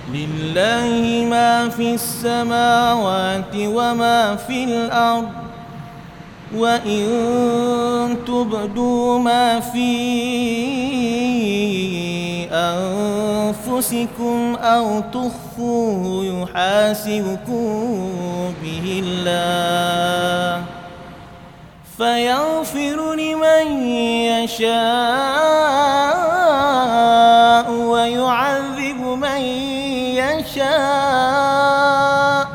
لله ما في السماوات وما في الأرض وإن تبدوا ما في أنفسكم أو تخفوه يحاسبكم به الله فيغفر لمن يشاء ويعذب من يشاء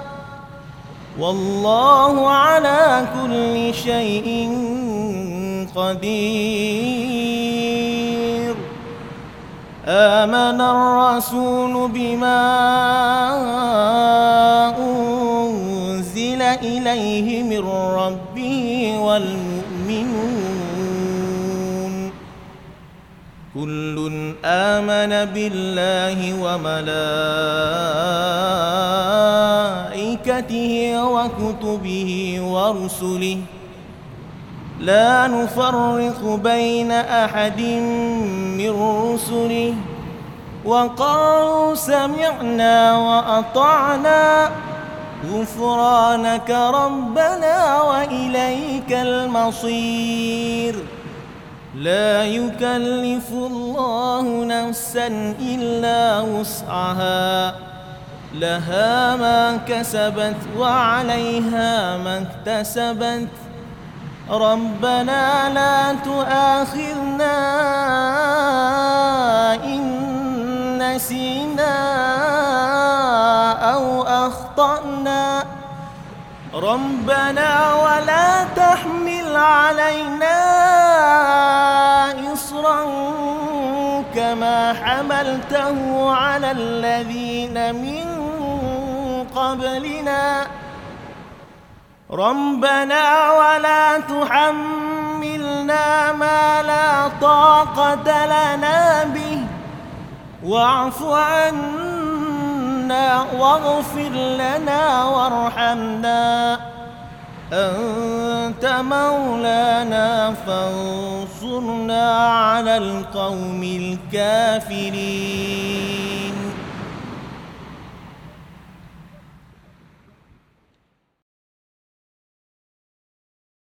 والله على كل شيء قدير. آمن الرسول بما أنزل إليه من ربه والمؤمنون كل آمن بالله وملائكته وكتبه ورسله لا نفرق بين أحد من رسله وقالوا سمعنا وأطعنا غفرانك ربنا وإليك المصير. لا يكلف الله نفسا إلا وسعها لها ما كسبت وعليها ما اكتسبت ربنا لا تؤاخذنا إن نسينا أو أخطأنا ربنا ولا تحمل علينا إصرا كما حملته على الذين من قبلنا ربنا ولا تحملنا ما لا طاقة لنا به واعف عنا واغفر لنا وارحمنا أنت مولانا فانصرنا على القوم الكافرين.